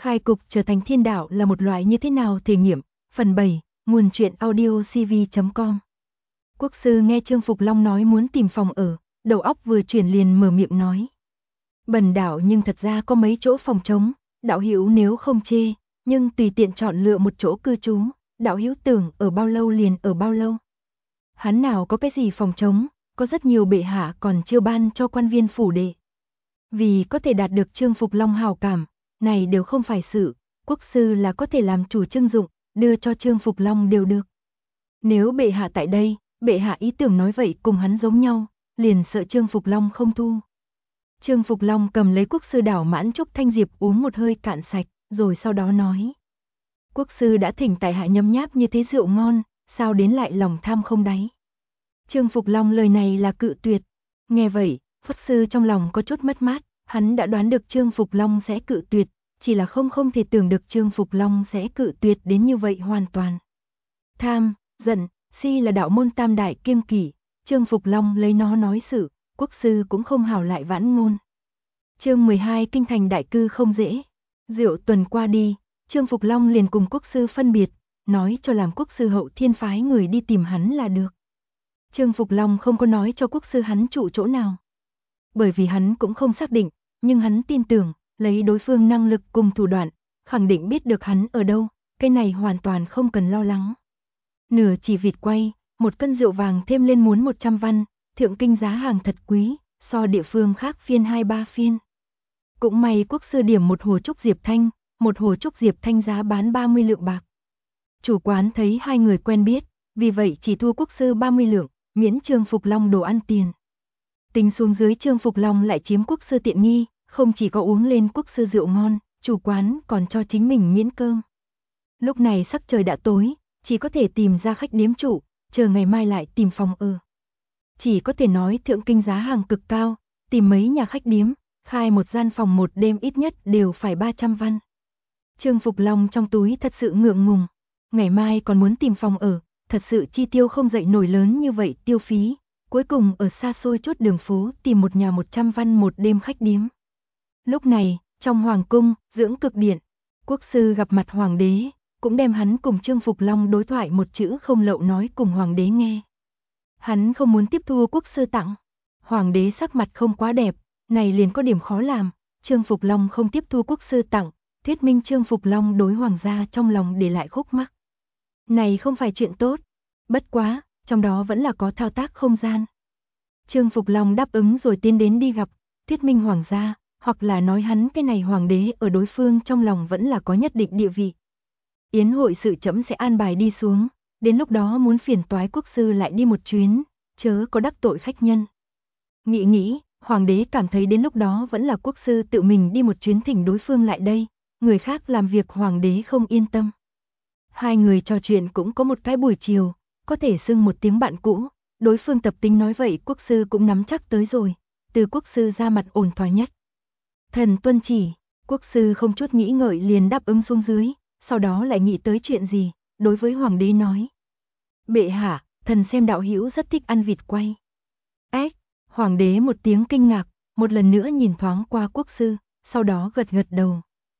Khai cục trở thành thiên đạo là một loại như thế nào thể nghiệm. Phần 7, nguồn truyện audio cv.com. Quốc sư nghe Trương Phục Long nói muốn tìm phòng ở, đầu óc vừa chuyển liền mở miệng nói. Bần đạo nhưng thật ra có mấy chỗ phòng trống, đạo hữu nếu không chê, nhưng tùy tiện chọn lựa một chỗ cư trú, đạo hữu tưởng ở bao lâu liền ở bao lâu. Hắn nào có cái gì phòng trống, có rất nhiều bệ hạ còn chưa ban cho quan viên phủ đệ. Vì có thể đạt được Trương Phục Long hảo cảm, này đều không phải sự, quốc sư là có thể làm chủ trưng dụng, đưa cho Trương Phục Long đều được. Nếu bệ hạ tại đây, bệ hạ ý tưởng nói vậy cùng hắn giống nhau, liền sợ Trương Phục Long không thu. Trương Phục Long cầm lấy quốc sư đảo mãn trúc thanh diệp uống một hơi cạn sạch, rồi sau đó nói. Quốc sư đã thỉnh tại hạ nhấm nháp như thế rượu ngon, sao đến lại lòng tham không đáy. Trương Phục Long lời này là cự tuyệt. Nghe vậy, quốc sư trong lòng có chút mất mát, hắn đã đoán được Trương Phục Long sẽ cự tuyệt, chỉ là không thể tưởng được Trương Phục Long sẽ cự tuyệt đến như vậy hoàn toàn. Tham, giận, si là đạo môn tam đại kiêng kỵ, Trương Phục Long lấy nó nói sự, quốc sư cũng không hảo lại vãn ngôn. Chương 12 kinh thành đại cư không dễ. Diệu tuần qua đi, Trương Phục Long liền cùng quốc sư phân biệt, nói cho làm quốc sư Hậu Thiên phái người đi tìm hắn là được. Trương Phục Long không có nói cho quốc sư hắn trụ chỗ nào. Bởi vì hắn cũng không xác định, nhưng hắn tin tưởng, lấy đối phương năng lực cùng thủ đoạn, khẳng định biết được hắn ở đâu, cái này hoàn toàn không cần lo lắng. Nửa chỉ vịt quay, 1 cân rượu vàng thêm lên muốn 100 văn, thượng kinh giá hàng thật quý, so địa phương khác phiên 2-3 phiên. Cũng may quốc sư điểm một hồ trúc diệp thanh, một hồ trúc diệp thanh giá bán 30 lượng bạc. Chủ quán thấy hai người quen biết, vì vậy chỉ thua quốc sư 30 lượng, miễn Trương Phục Long đồ ăn tiền. Tính xuống dưới Trương Phục Long lại chiếm quốc sư tiện nghi, không chỉ có uống lên quốc sư rượu ngon, chủ quán còn cho chính mình miễn cơm. Lúc này sắc trời đã tối, chỉ có thể tìm ra khách điếm trụ, chờ ngày mai lại tìm phòng ở. Chỉ có thể nói thượng kinh giá hàng cực cao, tìm mấy nhà khách điếm, khai một gian phòng một đêm ít nhất đều phải 300 văn. Trương Phục Long trong túi thật sự ngượng ngùng, ngày mai còn muốn tìm phòng ở, thật sự chi tiêu không dậy nổi lớn như vậy tiêu phí. Cuối cùng ở xa xôi chốt đường phố tìm một nhà 100 văn một đêm khách điếm. Lúc này, trong hoàng cung, dưỡng cực điện, quốc sư gặp mặt hoàng đế, cũng đem hắn cùng Trương Phục Long đối thoại một chữ không lậu nói cùng hoàng đế nghe. Hắn không muốn tiếp thu quốc sư tặng. Hoàng đế sắc mặt không quá đẹp, này liền có điểm khó làm. Trương Phục Long không tiếp thu quốc sư tặng, thuyết minh Trương Phục Long đối hoàng gia trong lòng để lại khúc mắc. Này không phải chuyện tốt, bất quá, trong đó vẫn là có thao tác không gian. Trương Phục Long đáp ứng rồi tiến đến đi gặp, thuyết minh hoàng gia, hoặc là nói hắn cái này hoàng đế ở đối phương trong lòng vẫn là có nhất định địa vị. Yến hội sự trẫm sẽ an bài đi xuống, đến lúc đó muốn phiền toái quốc sư lại đi một chuyến, chớ có đắc tội khách nhân. Nghĩ, hoàng đế cảm thấy đến lúc đó vẫn là quốc sư tự mình đi một chuyến thỉnh đối phương lại đây, người khác làm việc hoàng đế không yên tâm. Hai người trò chuyện cũng có một cái buổi chiều, có thể xưng một tiếng bạn cũ, đối phương tập tính nói vậy quốc sư cũng nắm chắc tới rồi, từ quốc sư ra mặt ổn thỏa nhất. Thần tuân chỉ, quốc sư không chút nghĩ ngợi liền đáp ứng xuống dưới, sau đó lại nghĩ tới chuyện gì, đối với hoàng đế nói. Bệ hạ, thần xem đạo hữu rất thích ăn vịt quay. Ếch, hoàng đế một tiếng kinh ngạc, một lần nữa nhìn thoáng qua quốc sư, sau đó gật đầu.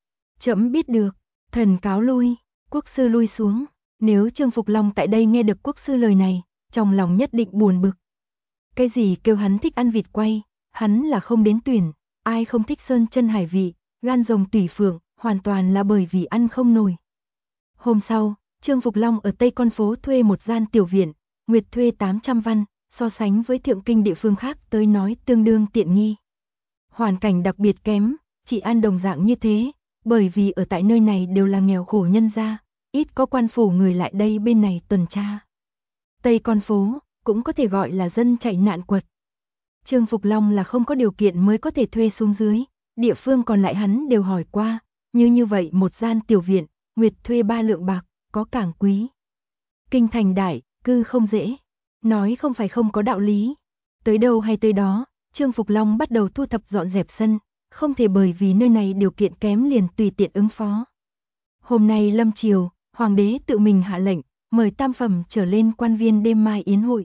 Trẫm biết được, thần cáo lui, quốc sư lui xuống, nếu Trương Phục Long tại đây nghe được quốc sư lời này, trong lòng nhất định buồn bực. Cái gì kêu hắn thích ăn vịt quay, hắn là không đến tuyển, ai không thích sơn chân hải vị, gan rồng tùy phượng, hoàn toàn là bởi vì ăn không nổi. Hôm sau, Trương Phục Long ở Tây Con phố thuê một gian tiểu viện, nguyệt thuê 800 văn, so sánh với thượng kinh địa phương khác tới nói tương đương tiện nghi. Hoàn cảnh đặc biệt kém, chỉ ăn đồng dạng như thế, bởi vì ở tại nơi này đều là nghèo khổ nhân gia, ít có quan phủ người lại đây bên này tuần tra. Tây Con phố, cũng có thể gọi là dân chạy nạn quật. Trương Phục Long là không có điều kiện mới có thể thuê xuống dưới, địa phương còn lại hắn đều hỏi qua, như vậy một gian tiểu viện, nguyệt thuê 3 lượng bạc, có càng quý. Kinh thành đại, cư không dễ, nói không phải không có đạo lý. Tới đâu hay tới đó, Trương Phục Long bắt đầu thu thập dọn dẹp sân, không thể bởi vì nơi này điều kiện kém liền tùy tiện ứng phó. Hôm nay lâm chiều, hoàng đế tự mình hạ lệnh, mời tam phẩm trở lên quan viên đêm mai yến hội.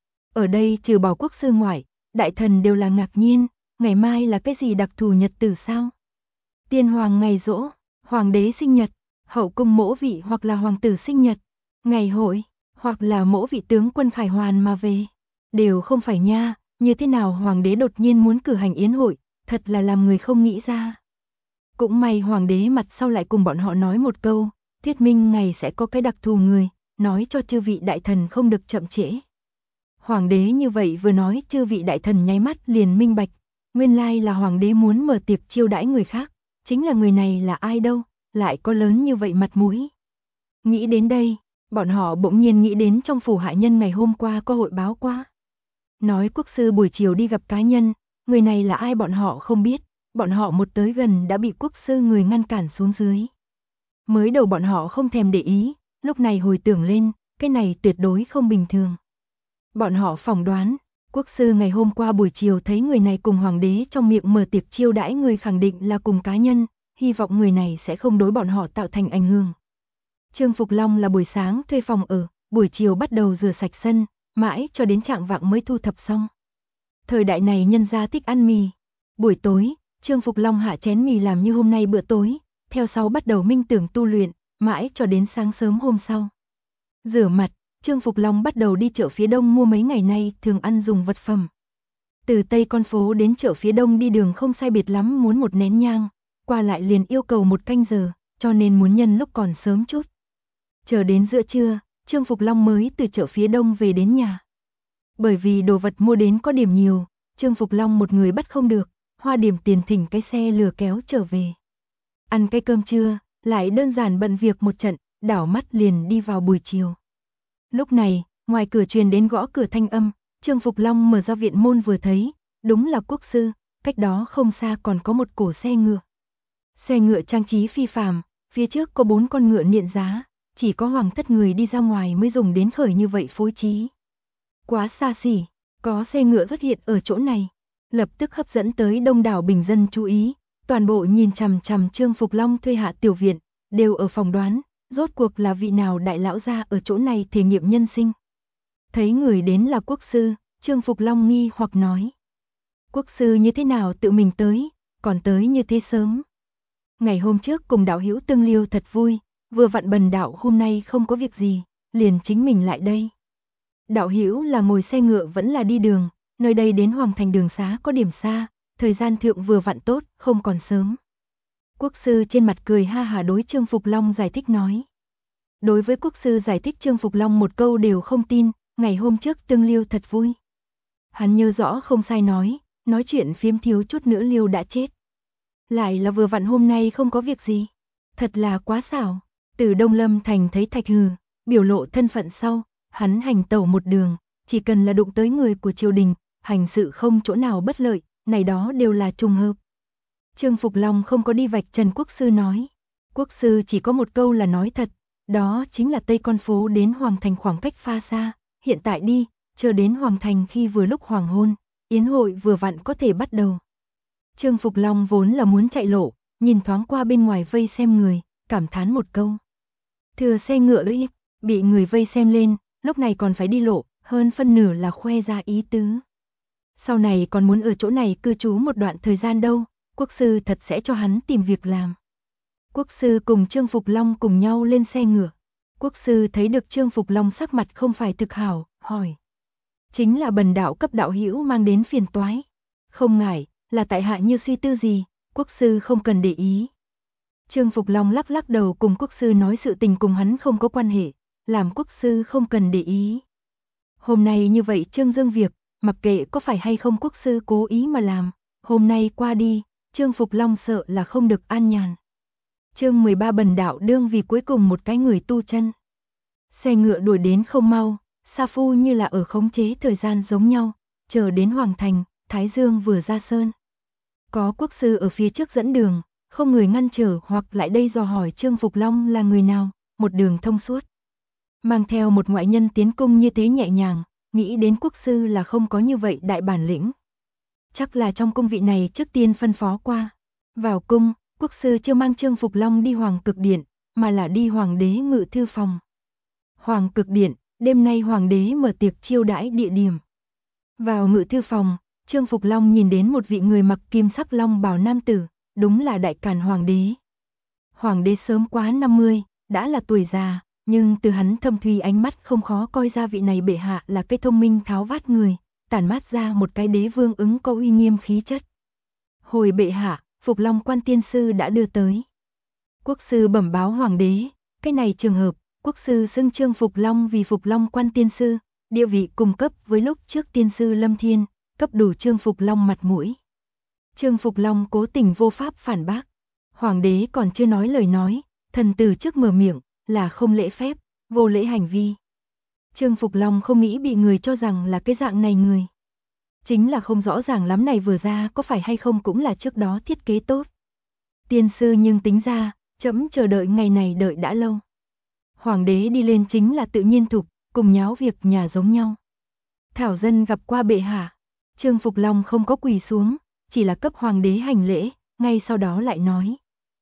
Ở đây trừ bỏ quốc sư ngoại, đại thần đều là ngạc nhiên, ngày mai là cái gì đặc thù nhật tử sao? Tiên hoàng ngày giỗ, Hoàng đế sinh nhật, hậu cung mỗ vị hoặc là hoàng tử sinh nhật, ngày hội, hoặc là mỗ vị tướng quân khải hoàn mà về. Đều không phải nha, như thế nào hoàng đế đột nhiên muốn cử hành yến hội, thật là làm người không nghĩ ra. Cũng may hoàng đế mặt sau lại cùng bọn họ nói một câu, thuyết minh ngày sẽ có cái đặc thù người, nói cho chư vị đại thần không được chậm trễ. Hoàng đế như vậy vừa nói, chư vị đại thần nháy mắt liền minh bạch, nguyên lai là hoàng đế muốn mở tiệc chiêu đãi người khác, chính là người này là ai đâu, lại có lớn như vậy mặt mũi. Nghĩ đến đây, bọn họ bỗng nhiên nghĩ đến trong phủ hạ nhân ngày hôm qua có hội báo qua. Nói quốc sư buổi chiều đi gặp cá nhân, người này là ai bọn họ không biết, bọn họ một tới gần đã bị quốc sư người ngăn cản xuống dưới. Mới đầu bọn họ không thèm để ý, lúc này hồi tưởng lên, cái này tuyệt đối không bình thường. Bọn họ phỏng đoán, quốc sư ngày hôm qua buổi chiều thấy người này cùng hoàng đế trong miệng mở tiệc chiêu đãi người khẳng định là cùng cá nhân, hy vọng người này sẽ không đối bọn họ tạo thành ảnh hưởng. Trương Phục Long là buổi sáng thuê phòng ở, buổi chiều bắt đầu rửa sạch sân, mãi cho đến trạng vạng mới thu thập xong. Thời đại này nhân gia thích ăn mì. Buổi tối, Trương Phục Long hạ chén mì làm như hôm nay bữa tối, theo sau bắt đầu minh tưởng tu luyện, mãi cho đến sáng sớm hôm sau. Rửa mặt, Trương Phục Long bắt đầu đi chợ phía đông mua mấy ngày nay thường ăn dùng vật phẩm. Từ Tây con phố đến chợ phía đông đi đường không sai biệt lắm muốn một nén nhang, qua lại liền yêu cầu một canh giờ, cho nên muốn nhân lúc còn sớm chút. Chờ đến giữa trưa, Trương Phục Long mới từ chợ phía đông về đến nhà. Bởi vì đồ vật mua đến có điểm nhiều, Trương Phục Long một người bắt không được, hoa điểm tiền thỉnh cái xe lừa kéo trở về. Ăn cái cơm trưa, lại đơn giản bận việc một trận, đảo mắt liền đi vào buổi chiều. Lúc này, ngoài cửa truyền đến gõ cửa thanh âm, Trương Phục Long mở ra viện môn vừa thấy, đúng là quốc sư, cách đó không xa còn có một cổ xe ngựa. Xe ngựa trang trí phi phàm, phía trước có 4 con ngựa niện giá, chỉ có hoàng thất người đi ra ngoài mới dùng đến khởi như vậy phối trí. Quá xa xỉ, có xe ngựa xuất hiện ở chỗ này, lập tức hấp dẫn tới đông đảo bình dân chú ý, toàn bộ nhìn chằm chằm Trương Phục Long thuê hạ tiểu viện, đều ở phòng đoán, rốt cuộc là vị nào đại lão gia ở chỗ này thể nghiệm nhân sinh. Thấy người đến là quốc sư, Trương Phục Long nghi hoặc nói. Quốc sư như thế nào tự mình tới, còn tới như thế sớm. Ngày hôm trước cùng đạo hữu tương liêu thật vui, vừa vặn bần đạo hôm nay không có việc gì, liền chính mình lại đây. Đạo hữu là ngồi xe ngựa vẫn là đi đường, nơi đây đến Hoàng Thành đường xá có điểm xa, thời gian thượng vừa vặn tốt, không còn sớm. Quốc sư trên mặt cười ha hả đối Trương Phục Long giải thích nói. Đối với quốc sư giải thích Trương Phục Long một câu đều không tin, ngày hôm trước tương liêu thật vui. Hắn nhớ rõ không sai nói chuyện phiếm thiếu chút nữa liêu đã chết. Lại là vừa vặn hôm nay không có việc gì. Thật là quá xảo. Từ Đông Lâm Thành thấy Thạch Hừ, biểu lộ thân phận sau, hắn hành tẩu một đường, chỉ cần là đụng tới người của triều đình, hành sự không chỗ nào bất lợi, này đó đều là trùng hợp. Trương Phục Long không có đi vạch trần quốc sư nói. Quốc sư chỉ có một câu là nói thật, đó chính là Tây con phố đến Hoàng Thành khoảng cách pha xa, hiện tại đi, chờ đến Hoàng Thành khi vừa lúc hoàng hôn, yến hội vừa vặn có thể bắt đầu. Trương Phục Long vốn là muốn chạy lộ, nhìn thoáng qua bên ngoài vây xem người, cảm thán một câu. Thừa xe ngựa lưỡi, bị người vây xem lên, lúc này còn phải đi lộ, hơn phân nửa là khoe ra ý tứ. Sau này còn muốn ở chỗ này cư trú một đoạn thời gian đâu, quốc sư thật sẽ cho hắn tìm việc làm. Quốc sư cùng Trương Phục Long cùng nhau lên xe ngựa. Quốc sư thấy được Trương Phục Long sắc mặt không phải thực hảo, hỏi. Chính là bần đạo cấp đạo hữu mang đến phiền toái. Không ngại, là tại hạ như suy tư gì, quốc sư không cần để ý. Trương Phục Long lắc lắc đầu cùng quốc sư nói sự tình cùng hắn không có quan hệ, làm quốc sư không cần để ý. Hôm nay như vậy Trương Dương việc, mặc kệ có phải hay không quốc sư cố ý mà làm, hôm nay qua đi, Trương Phục Long sợ là không được an nhàn. Chương 13 bần đạo đương vì cuối cùng một cái người tu chân. Xe ngựa đuổi đến không mau, sa phu như là ở khống chế thời gian giống nhau, chờ đến Hoàng Thành, Thái Dương vừa ra sơn. Có quốc sư ở phía trước dẫn đường, không người ngăn trở hoặc lại đây dò hỏi Trương Phục Long là người nào, một đường thông suốt. Mang theo một ngoại nhân tiến cung như thế nhẹ nhàng, nghĩ đến quốc sư là không có như vậy đại bản lĩnh. Chắc là trong cung vị này trước tiên phân phó qua. Vào cung, quốc sư chưa mang Trương Phục Long đi Hoàng Cực Điện, mà là đi Hoàng đế ngự thư phòng. Hoàng Cực Điện, đêm nay Hoàng đế mở tiệc chiêu đãi địa điểm. Vào ngự thư phòng, Trương Phục Long nhìn đến một vị người mặc kim sắc long bào nam tử, đúng là đại càn Hoàng đế. Hoàng đế sớm quá 50, đã là tuổi già, nhưng từ hắn thâm thúy ánh mắt không khó coi ra vị này bệ hạ là cái thông minh tháo vát người, tản mát ra một cái đế vương ứng có uy nghiêm khí chất. Hồi bệ hạ, Phục Long quan tiên sư đã đưa tới. Quốc sư bẩm báo hoàng đế, cái này trường hợp, quốc sư xưng Trương Phục Long vì Phục Long quan tiên sư, địa vị cùng cấp với lúc trước tiên sư Lâm Thiên, cấp đủ Trương Phục Long mặt mũi. Trương Phục Long cố tình vô pháp phản bác. Hoàng đế còn chưa nói lời nói, thần tử trước mở miệng, là không lễ phép, vô lễ hành vi. Trương Phục Long không nghĩ bị người cho rằng là cái dạng này người. Chính là không rõ ràng lắm này vừa ra có phải hay không cũng là trước đó thiết kế tốt. Tiên sư nhưng tính ra, trẫm chờ đợi ngày này đợi đã lâu. Hoàng đế đi lên chính là tự nhiên thục, cùng nháo việc nhà giống nhau. Thảo dân gặp qua bệ hạ. Trương Phục Long không có quỳ xuống, chỉ là cấp hoàng đế hành lễ, ngay sau đó lại nói.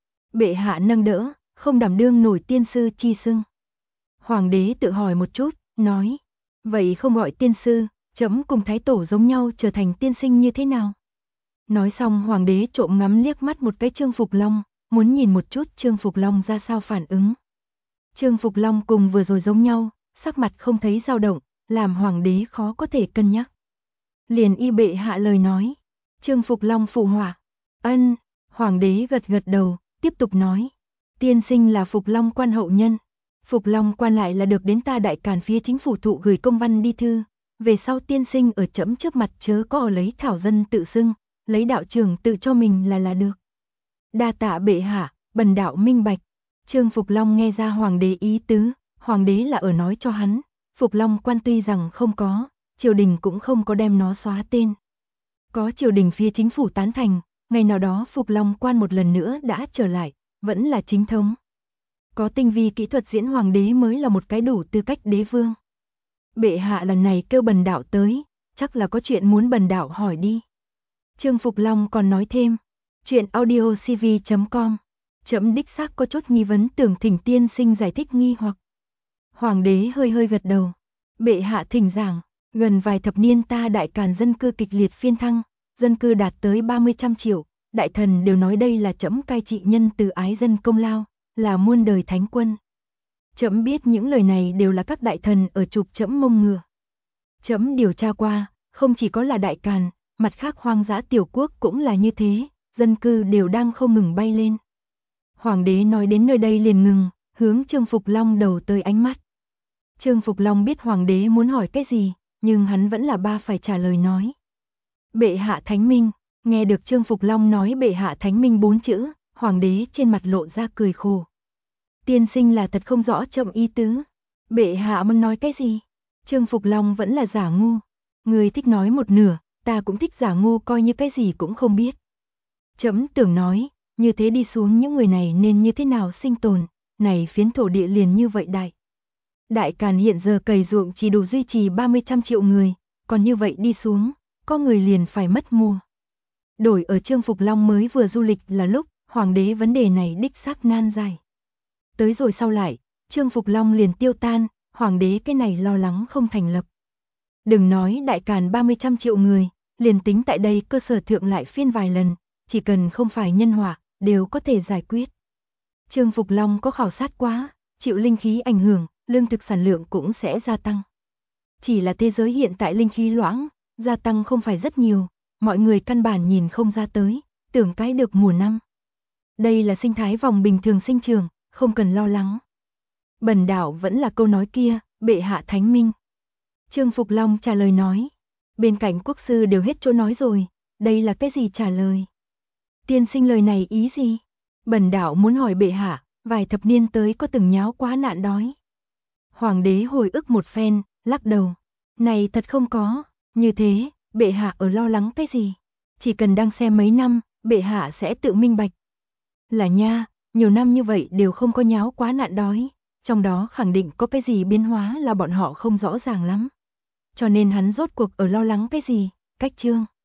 Bệ hạ nâng đỡ, không đảm đương nổi tiên sư chi xưng. Hoàng đế tự hỏi một chút, nói. Vậy không gọi tiên sư, trẫm cùng thái tổ giống nhau trở thành tiên sinh như thế nào? Nói xong hoàng đế trộm ngắm liếc mắt một cái Trương Phục Long, muốn nhìn một chút Trương Phục Long ra sao phản ứng. Trương Phục Long cùng vừa rồi giống nhau, sắc mặt không thấy dao động, làm hoàng đế khó có thể cân nhắc. Liền y bệ hạ lời nói. Trương Phục Long phụ họa. Ân, hoàng đế gật gật đầu, tiếp tục nói. Tiên sinh là Phục Long quan hậu nhân. Phục Long quan lại là được đến ta đại càn phía chính phủ thụ gửi công văn đi thư. Về sau tiên sinh ở trẫm trước mặt chớ có ở lấy thảo dân tự xưng, lấy đạo trưởng tự cho mình là được. Đa tạ bệ hạ, bần đạo minh bạch. Trương Phục Long nghe ra hoàng đế ý tứ, hoàng đế là ở nói cho hắn, Phục Long quan tuy rằng không có, triều đình cũng không có đem nó xóa tên. Có triều đình phía chính phủ tán thành, ngày nào đó Phục Long quan một lần nữa đã trở lại, vẫn là chính thống. Có tinh vi kỹ thuật diễn hoàng đế mới là một cái đủ tư cách đế vương. Bệ hạ lần này kêu bần đạo tới, chắc là có chuyện muốn bần đạo hỏi đi. Trương Phục Long còn nói thêm, chuyện audiocv.com, trẫm đích xác có chút nghi vấn tưởng thỉnh tiên sinh giải thích nghi hoặc. Hoàng đế hơi hơi gật đầu, bệ hạ thỉnh giảng, gần vài thập niên ta đại càn dân cư kịch liệt phiên thăng, dân cư đạt tới 30 triệu, đại thần đều nói đây là trẫm cai trị nhân từ ái dân công lao, là muôn đời thánh quân. Trẫm biết những lời này đều là các đại thần ở chụp trẫm mông ngựa. Trẫm điều tra qua, không chỉ có là đại càn, mặt khác hoang dã tiểu quốc cũng là như thế, dân cư đều đang không ngừng bay lên. Hoàng đế nói đến nơi đây liền ngừng, hướng Trương Phục Long đầu tới ánh mắt. Trương Phục Long biết hoàng đế muốn hỏi cái gì, nhưng hắn vẫn là phải trả lời nói. Bệ hạ thánh minh, nghe được Trương Phục Long nói bệ hạ thánh minh 4 chữ, hoàng đế trên mặt lộ ra cười khổ. Tiên sinh là thật không rõ trẫm ý tứ. Bệ hạ muốn nói cái gì? Trương Phục Long vẫn là giả ngu. Người thích nói một nửa, ta cũng thích giả ngu coi như cái gì cũng không biết. Trẫm tưởng nói, như thế đi xuống những người này nên như thế nào sinh tồn, này phiến thổ địa liền như vậy đại. Đại Càn hiện giờ cày ruộng chỉ đủ duy trì 30 triệu người, còn như vậy đi xuống, có người liền phải mất mùa. Đổi ở Trương Phục Long mới vừa du lịch là lúc, hoàng đế vấn đề này đích xác nan giải. Tới rồi sau lại, Trương Phục Long liền tiêu tan, hoàng đế cái này lo lắng không thành lập. Đừng nói Đại Càn 30 triệu người, liền tính tại đây cơ sở thượng lại phiên vài lần, chỉ cần không phải nhân họa, đều có thể giải quyết. Trương Phục Long có khảo sát quá, chịu linh khí ảnh hưởng, lương thực sản lượng cũng sẽ gia tăng. Chỉ là thế giới hiện tại linh khí loãng, gia tăng không phải rất nhiều, mọi người căn bản nhìn không ra tới, tưởng cái được mùa năm. Đây là sinh thái vòng bình thường sinh trường, không cần lo lắng. Bần đạo vẫn là câu nói kia, bệ hạ thánh minh. Trương Phục Long trả lời nói. Bên cạnh quốc sư đều hết chỗ nói rồi, đây là cái gì trả lời? Tiên sinh lời này ý gì? Bần đạo muốn hỏi bệ hạ, vài thập niên tới có từng nháo quá nạn đói. Hoàng đế hồi ức một phen, lắc đầu. Này thật không có, như thế, bệ hạ ở lo lắng cái gì? Chỉ cần đang xem mấy năm, bệ hạ sẽ tự minh bạch. Là nha, nhiều năm như vậy đều không có nháo quá nạn đói, trong đó khẳng định có cái gì biến hóa là bọn họ không rõ ràng lắm. Cho nên hắn rốt cuộc ở lo lắng cái gì, cách chương.